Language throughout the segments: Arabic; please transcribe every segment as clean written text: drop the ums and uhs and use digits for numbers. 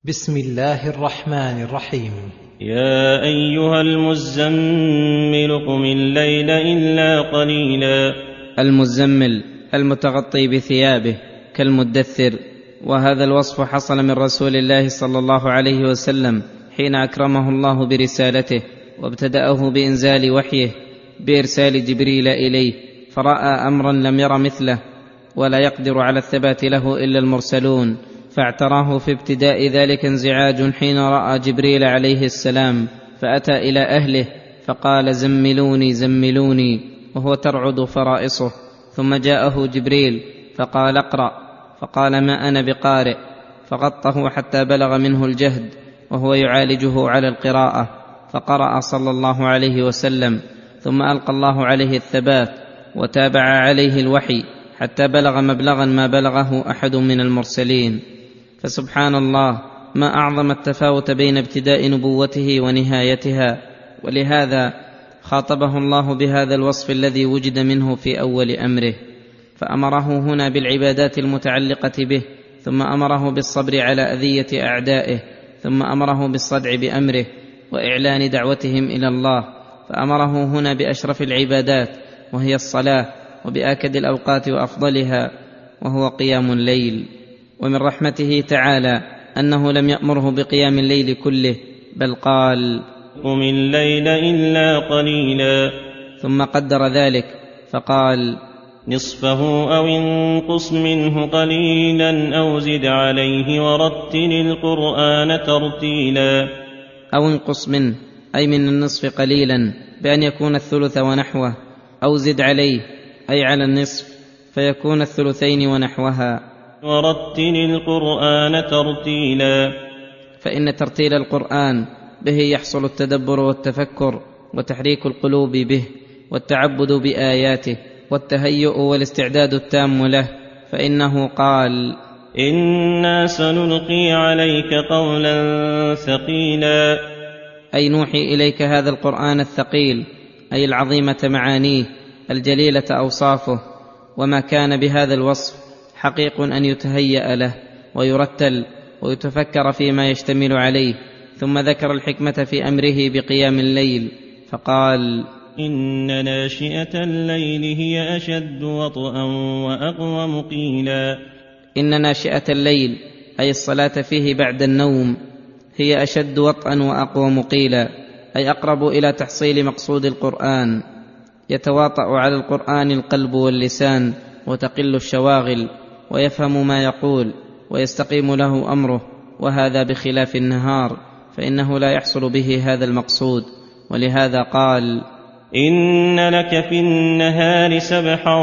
بسم الله الرحمن الرحيم. يا أيها المزمل قم الليل إلا قليلا. المزمل المتغطي بثيابه كالمدثر. وهذا الوصف حصل من رسول الله صلى الله عليه وسلم حين أكرمه الله برسالته وابتدأه بإنزال وحيه بإرسال جبريل إليه، فرأى أمرا لم ير مثله ولا يقدر على الثبات له إلا المرسلون، فاعتراه في ابتداء ذلك انزعاج حين رأى جبريل عليه السلام، فأتى إلى أهله فقال: زملوني زملوني، وهو ترعد فرائصه. ثم جاءه جبريل فقال: اقرأ، فقال: ما أنا بقارئ، فغطه حتى بلغ منه الجهد وهو يعالجه على القراءة، فقرأ صلى الله عليه وسلم، ثم ألقى الله عليه الثبات وتابع عليه الوحي حتى بلغ مبلغا ما بلغه أحد من المرسلين. فسبحان الله، ما أعظم التفاوت بين ابتداء نبوته ونهايتها، ولهذا خاطبه الله بهذا الوصف الذي وجد منه في أول أمره، فأمره هنا بالعبادات المتعلقة به، ثم أمره بالصبر على أذية أعدائه، ثم أمره بالصدع بأمره وإعلان دعوتهم إلى الله، فأمره هنا بأشرف العبادات وهي الصلاة، وبآكد الأوقات وأفضلها وهو قيام الليل. ومن رحمته تعالى أنه لم يأمره بقيام الليل كله، بل قال: قم الليل إلا قليلا. ثم قدر ذلك فقال: نصفه أو انقص منه قليلا أو زد عليه ورتل القرآن ترتيلا. أو انقص منه أي من النصف قليلا بأن يكون الثلث ونحوه، أو زد عليه أي على النصف فيكون الثلثين ونحوها. ورتل القرآن ترتيلا، فإن ترتيل القرآن به يحصل التدبر والتفكر وتحريك القلوب به والتعبد بآياته والتهيؤ والاستعداد التام له، فإنه قال: إنا سنلقي عليك قولا ثقيلا. أي نوحي إليك هذا القرآن الثقيل، أي العظيمة معانيه الجليلة أوصافه. وما كان بهذا الوصف حقيق أن يتهيأ له ويرتل ويتفكر فيما يشتمل عليه. ثم ذكر الحكمة في أمره بقيام الليل فقال: إن ناشئة الليل هي أشد وطئا وأقوم قيلا. إن ناشئة الليل أي الصلاة فيه بعد النوم هي أشد وطئا وأقوم قيلا، أي أقرب إلى تحصيل مقصود القرآن. يتواطأ على القرآن القلب واللسان وتقل الشواغل، ويفهم ما يقول ويستقيم له أمره، وهذا بخلاف النهار فإنه لا يحصل به هذا المقصود. ولهذا قال: إن لك في النهار سبحا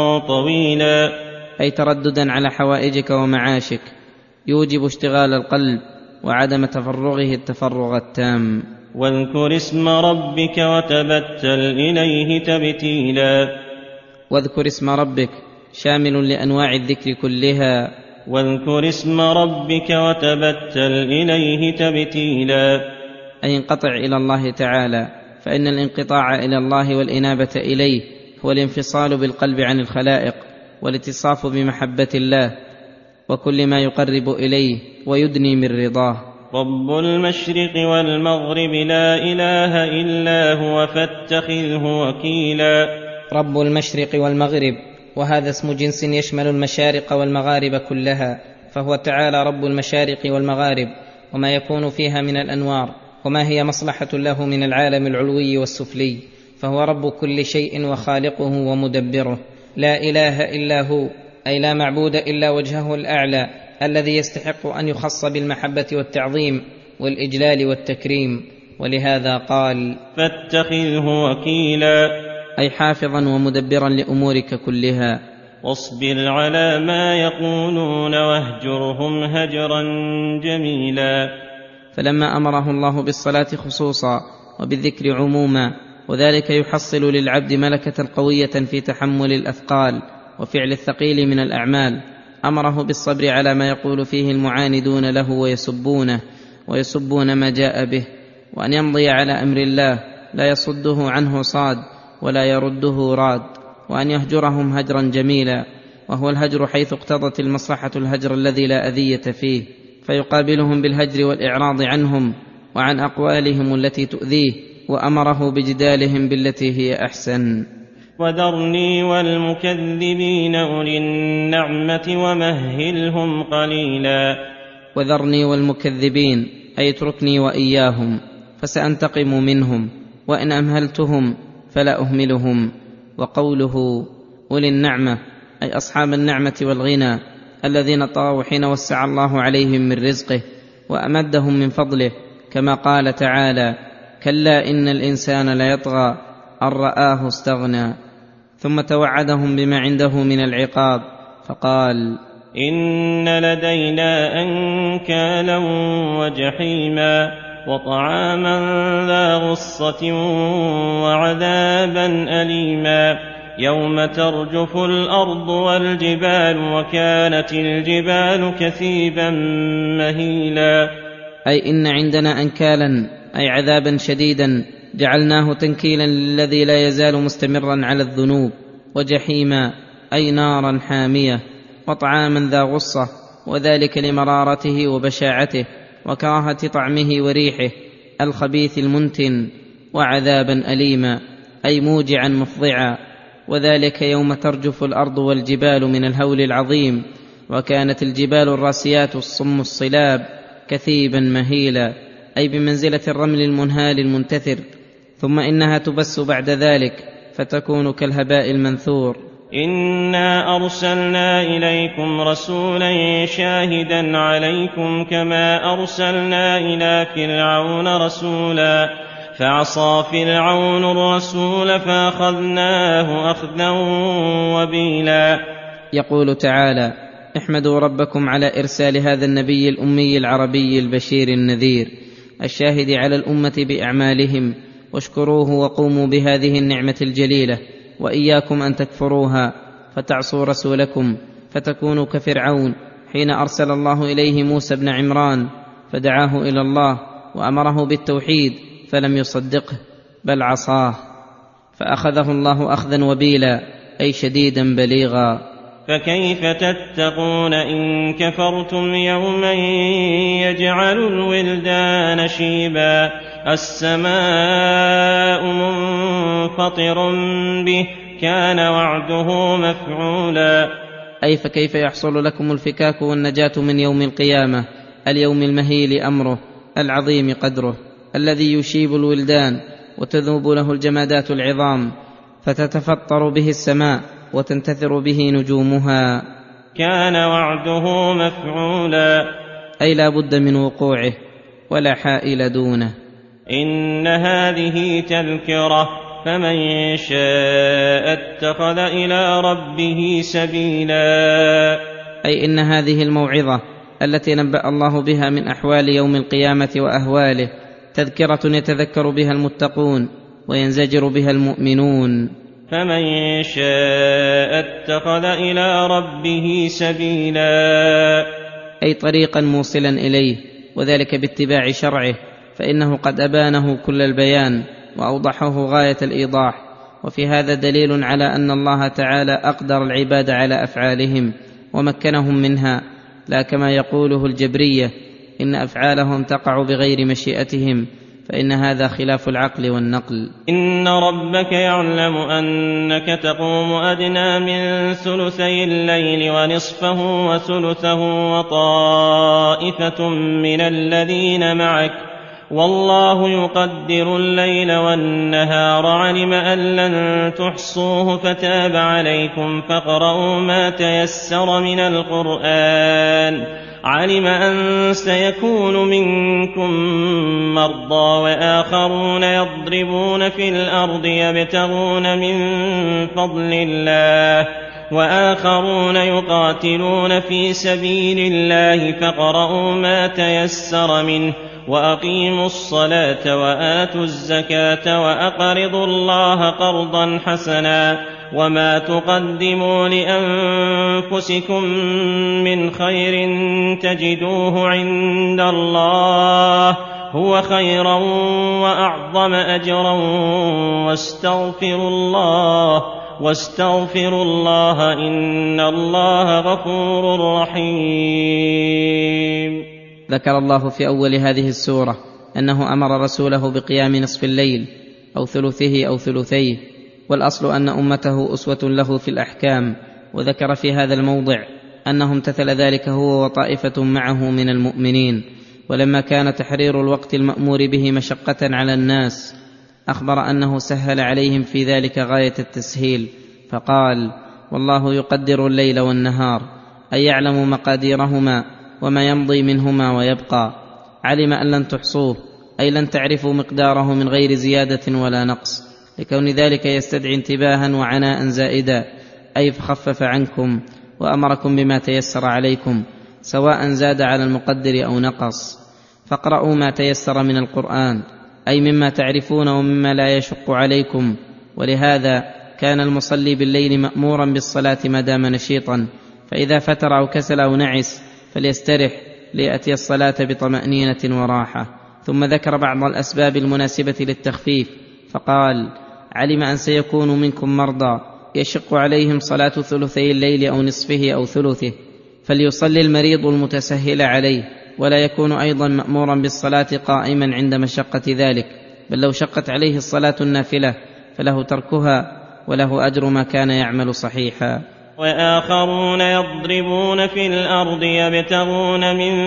طويلا، أي ترددا على حوائجك ومعاشك يوجب اشتغال القلب وعدم تفرغه التفرغ التام. واذكر اسم ربك وتبتل إليه تبتيلا. واذكر اسم ربك شامل لأنواع الذكر كلها. واذكر اسم ربك وتبتل إليه تبتيلا، أي انقطع إلى الله تعالى، فإن الانقطاع إلى الله والإنابة إليه هو الانفصال بالقلب عن الخلائق والاتصاف بمحبة الله وكل ما يقرب إليه ويدني من رضاه. رب المشرق والمغرب لا إله إلا هو فاتخذه وكيلا. رب المشرق والمغرب، وهذا اسم جنس يشمل المشارق والمغارب كلها، فهو تعالى رب المشارق والمغارب وما يكون فيها من الأنوار، وما هي مصلحة له من العالم العلوي والسفلي، فهو رب كل شيء وخالقه ومدبره. لا إله إلا هو، أي لا معبود إلا وجهه الأعلى الذي يستحق أن يخص بالمحبة والتعظيم والإجلال والتكريم. ولهذا قال: فاتخذه وكيلا، أي حافظا ومدبرا لأمورك كلها. واصبر على ما يقولون واهجرهم هجرا جميلا. فلما أمره الله بالصلاة خصوصا وبالذكر عموما، وذلك يحصل للعبد ملكة قوية في تحمل الأثقال وفعل الثقيل من الأعمال، أمره بالصبر على ما يقول فيه المعاندون له ويسبون ما جاء به، وأن يمضي على أمر الله لا يصده عنه صاد ولا يرده راد، وأن يهجرهم هجرا جميلا، وهو الهجر حيث اقتضت المصلحة الهجر الذي لا أذية فيه، فيقابلهم بالهجر والإعراض عنهم وعن أقوالهم التي تؤذيه، وأمره بجدالهم بالتي هي أحسن. وذرني والمكذبين أولي النعمة ومهلهم قليلا. وذرني والمكذبين أي اتركني وإياهم، فسأنتقم منهم، وإن أمهلتهم فلا أهملهم. وقوله أولي النعمة أي أصحاب النعمة والغنى الذين طغوا حين وسع الله عليهم من رزقه وأمدهم من فضله، كما قال تعالى: كلا إن الإنسان ليطغى أن رآه استغنى. ثم توعدهم بما عنده من العقاب فقال: إن لدينا أنكالا وجحيما وطعاما ذا غصة وعذابا أليما يوم ترجف الأرض والجبال وكانت الجبال كثيبا مهيلا. أي إن عندنا أنكالا أي عذابا شديدا جعلناه تنكيلا للذي لا يزال مستمرا على الذنوب، وجحيما أي نارا حامية، وطعاما ذا غصة وذلك لمرارته وبشاعته وكراهة طعمه وريحه الخبيث المنتن، وعذابا أليما أي موجعا مفضعا، وذلك يوم ترجف الأرض والجبال من الهول العظيم، وكانت الجبال الراسيات الصم الصلاب كثيبا مهيلا أي بمنزلة الرمل المنهال المنتثر، ثم إنها تبس بعد ذلك فتكون كالهباء المنثور. إنا أرسلنا إليكم رسولا شاهدا عليكم كما أرسلنا إلى فرعون رسولا فعصى فرعون الرسول فأخذناه أخذا وبيلا. يقول تعالى: احمدوا ربكم على إرسال هذا النبي الأمي العربي البشير النذير الشاهد على الأمة بأعمالهم، واشكروه وقوموا بهذه النعمة الجليلة، وإياكم أن تكفروها فتعصوا رسولكم فتكونوا كفرعون حين أرسل الله إليه موسى بن عمران فدعاه إلى الله وأمره بالتوحيد فلم يصدقه بل عصاه فأخذه الله أخذا وبيلا أي شديدا بليغا. فكيف تتقون إن كفرتم يوما يجعل الولدان شيبا السماء منفطر به كان وعده مفعولا. أي فكيف يحصل لكم الفكاك والنجاة من يوم القيامة، اليوم المهيل أمره العظيم قدره، الذي يشيب الولدان وتذوب له الجمادات العظام فتتفطر به السماء وتنتثر به نجومها. كان وعده مفعولا أي لا بد من وقوعه ولا حائل دونه. إن هذه تذكرة فمن شاء اتخذ إلى ربه سبيلا. أي إن هذه الموعظة التي نبأ الله بها من أحوال يوم القيامة وأهواله تذكرة يتذكر بها المتقون وينزجر بها المؤمنون. فمن شاء اتخذ إلى ربه سبيلا أي طريقا موصلا إليه، وذلك باتباع شرعه، فإنه قد أبانه كل البيان وأوضحه غاية الإيضاح. وفي هذا دليل على أن الله تعالى أقدر العباد على أفعالهم ومكنهم منها، لا كما يقوله الجبرية إن أفعالهم تقع بغير مشيئتهم، فإن هذا خلاف العقل والنقل. إن ربك يعلم أنك تقوم أدنى من ثلثي الليل ونصفه وثلثه وطائفة من الذين معك والله يقدر الليل والنهار علم أن لن تحصوه فتاب عليكم فاقرؤوا ما تيسر من القرآن علم أن سيكون منكم مرضى وآخرون يضربون في الأرض يبتغون من فضل الله وآخرون يقاتلون في سبيل الله فاقرؤوا ما تيسر منه وأقيموا الصلاة وآتوا الزكاة وأقرضوا الله قرضا حسنا وما تقدموا لأنفسكم من خير تجدوه عند الله هو خيرا وأعظم أجرا واستغفروا الله إن الله غفور رحيم. ذكر الله في أول هذه السورة أنه أمر رسوله بقيام نصف الليل أو ثلثه أو ثلثيه، والأصل أن أمته أسوة له في الأحكام، وذكر في هذا الموضع أنه امتثل ذلك هو وطائفة معه من المؤمنين. ولما كان تحرير الوقت المأمور به مشقة على الناس أخبر أنه سهل عليهم في ذلك غاية التسهيل، فقال: والله يقدر الليل والنهار، أي يعلم مقاديرهما وما يمضي منهما ويبقى، علم أن لن تحصوه، أي لن تعرفوا مقداره من غير زيادة ولا نقص، لكون ذلك يستدعي انتباها وعناء زائدا، أي فخفف عنكم وأمركم بما تيسر عليكم، سواء زاد على المقدر أو نقص. فاقرأوا ما تيسر من القرآن، أي مما تعرفون ومما لا يشق عليكم. ولهذا كان المصلي بالليل مأمورا بالصلاة ما دام نشيطا، فإذا فتر أو كسل أو نعس فليسترح ليأتي الصلاة بطمأنينة وراحة. ثم ذكر بعض الأسباب المناسبة للتخفيف، فقال: علم أن سيكون منكم مرضى يشق عليهم صلاة ثلثي الليل أو نصفه أو ثلثه، فليصلي المريض المتسهل عليه، ولا يكون أيضا مأمورا بالصلاة قائما عند مشقة ذلك، بل لو شقت عليه الصلاة النافلة فله تركها، وله أجر ما كان يعمل صحيحا. وآخرون يضربون في الأرض يبتغون من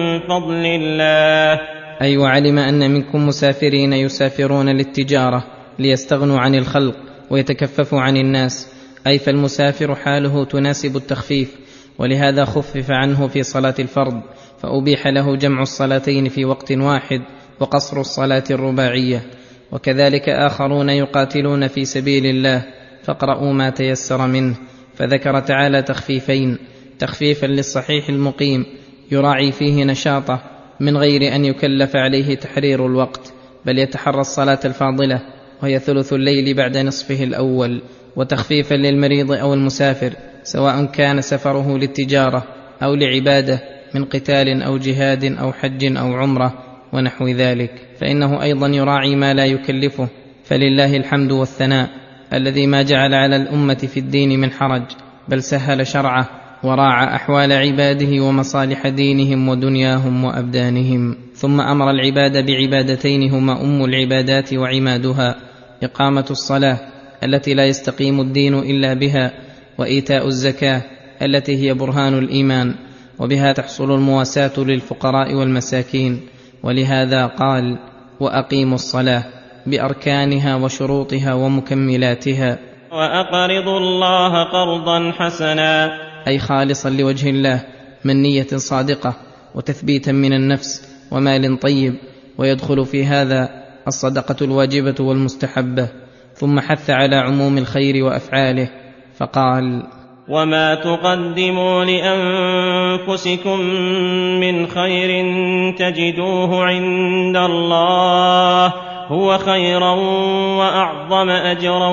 فضل الله، أي وعلم أن منكم مسافرين يسافرون للتجارة ليستغنوا عن الخلق ويتكففوا عن الناس، أي فالمسافر حاله تناسب التخفيف، ولهذا خفف عنه في صلاة الفرض، فأبيح له جمع الصلاتين في وقت واحد وقصر الصلاة الرباعية. وكذلك آخرون يقاتلون في سبيل الله، فاقرأوا ما تيسر منه، فذكر تعالى تخفيفين: تخفيفا للصحيح المقيم يراعي فيه نشاطه من غير أن يكلف عليه تحرير الوقت، بل يتحرى الصلاة الفاضلة وهي ثلث الليل بعد نصفه الأول، وتخفيفا للمريض أو المسافر سواء كان سفره للتجارة أو لعبادة من قتال أو جهاد أو حج أو عمرة ونحو ذلك، فإنه أيضا يراعي ما لا يكلفه. فلله الحمد والثناء الذي ما جعل على الأمة في الدين من حرج، بل سهل شرعه وراعى أحوال عباده ومصالح دينهم ودنياهم وأبدانهم. ثم أمر العباد بعبادتين هما أم العبادات وعمادها: إقامة الصلاة التي لا يستقيم الدين إلا بها، وإيتاء الزكاة التي هي برهان الإيمان، وبها تحصل المواساة للفقراء والمساكين. ولهذا قال: وأقيموا الصلاة بأركانها وشروطها ومكملاتها. وأقرضوا الله قرضا حسنا، أي خالصا لوجه الله من نية صادقة وتثبيتا من النفس ومال طيب، ويدخل في هذا الصدقة الواجبة والمستحبة. ثم حث على عموم الخير وأفعاله، فقال: وما تقدموا لأنفسكم من خير تجدوه عند الله هو خيرا وأعظم أجرا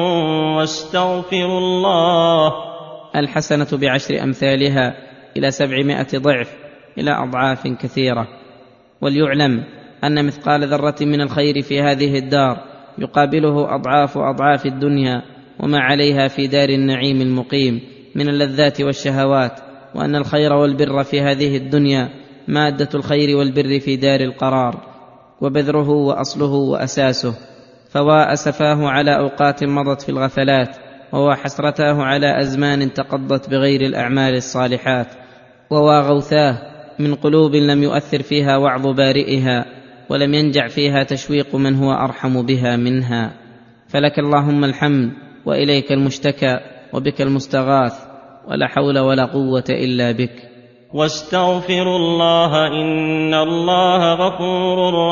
واستغفروا الله. الحسنة بعشر أمثالها إلى 700 ضعف، إلى أضعاف كثيرة. وليعلم أن مثقال ذرة من الخير في هذه الدار يقابله أضعاف الدنيا وما عليها في دار النعيم المقيم من اللذات والشهوات، وأن الخير والبر في هذه الدنيا مادة الخير والبر في دار القرار، وبذره وأصله وأساسه. فوا أسفاه على أوقات مضت في الغفلات، ووا حسرتاه على أزمان تقضت بغير الأعمال الصالحات، ووا غوثاه من قلوب لم يؤثر فيها وعظ بارئها، ولم ينجع فيها تشويق من هو أرحم بها منها. فلك اللهم الحمد، وإليك المشتكى، وبك المستغاث، ولا حول ولا قوة إلا بك. واستغفروا الله إن الله غفور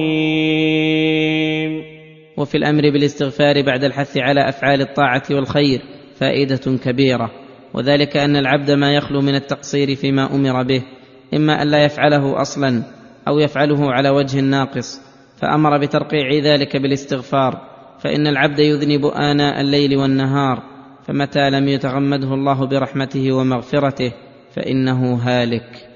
رحيم. وفي الأمر بالاستغفار بعد الحث على أفعال الطاعة والخير فائدة كبيرة، وذلك أن العبد ما يخلو من التقصير فيما أمر به، إما أن لا يفعله أصلا أو يفعله على وجه ناقص، فأمر بترقيع ذلك بالاستغفار، فإن العبد يذنب آناء الليل والنهار، فمتى لم يتغمده الله برحمته ومغفرته فإنه هالك.